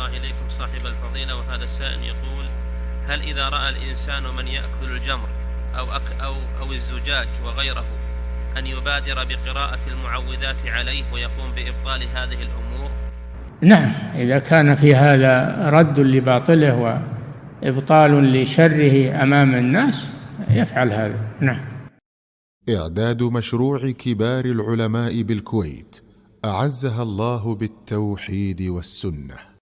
الله إليكم صاحب الفضيلة. وهذا السائل يقول: هل إذا رأى الإنسان من يأكل الجمر أو الزجاج وغيره أن يبادر بقراءة المعوذات عليه ويقوم بإبطال هذه الأمور؟ نعم، إذا كان في هذا رد لباطله وإبطال لشره أمام الناس يفعل هذا. نعم. إعداد مشروع كبار العلماء بالكويت أعزها الله بالتوحيد والسنة.